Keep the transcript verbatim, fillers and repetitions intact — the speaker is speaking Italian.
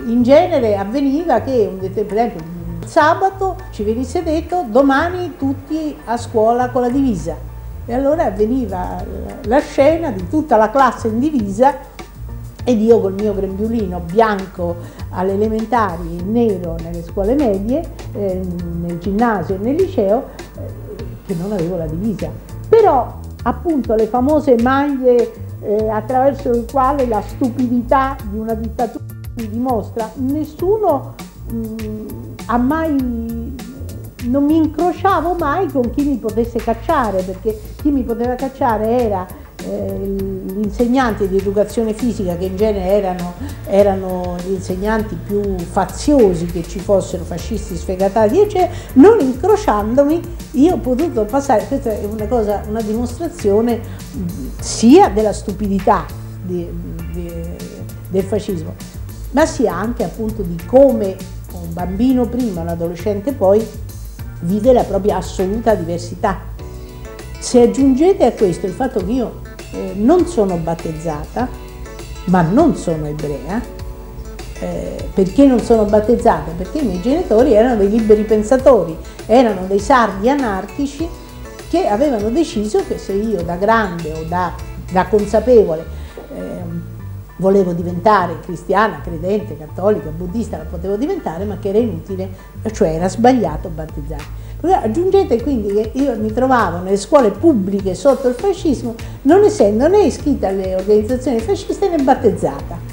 in genere avveniva che, per esempio, il sabato ci venisse detto domani tutti a scuola con la divisa, e allora avveniva la scena di tutta la classe in divisa ed io col mio grembiulino bianco alle elementari, nero nelle scuole medie, eh, nel ginnasio e nel liceo, eh, che non avevo la divisa. Però appunto le famose maglie eh, attraverso le quali la stupidità di una dittatura si dimostra, nessuno mh, ha mai, non mi incrociavo mai con chi mi potesse cacciare, perché chi mi poteva cacciare era eh, gli insegnanti di educazione fisica, che in genere erano, erano gli insegnanti più faziosi che ci fossero, fascisti sfegatati, eccetera. Non incrociandomi io ho potuto passare. Questa è una cosa, una dimostrazione sia della stupidità di, di, del fascismo, ma sia anche appunto di come un bambino prima, un adolescente poi, vive la propria assoluta diversità. Se aggiungete a questo il fatto che io eh, non sono battezzata, ma non sono ebrea, eh, perché non sono battezzata? Perché i miei genitori erano dei liberi pensatori, erano dei sardi anarchici che avevano deciso che se io da grande o da, da consapevole eh, volevo diventare cristiana, credente, cattolica, buddista, la potevo diventare, ma che era inutile, cioè era sbagliato battezzare. Aggiungete quindi che io mi trovavo nelle scuole pubbliche sotto il fascismo, non essendo né iscritta alle organizzazioni fasciste né battezzata.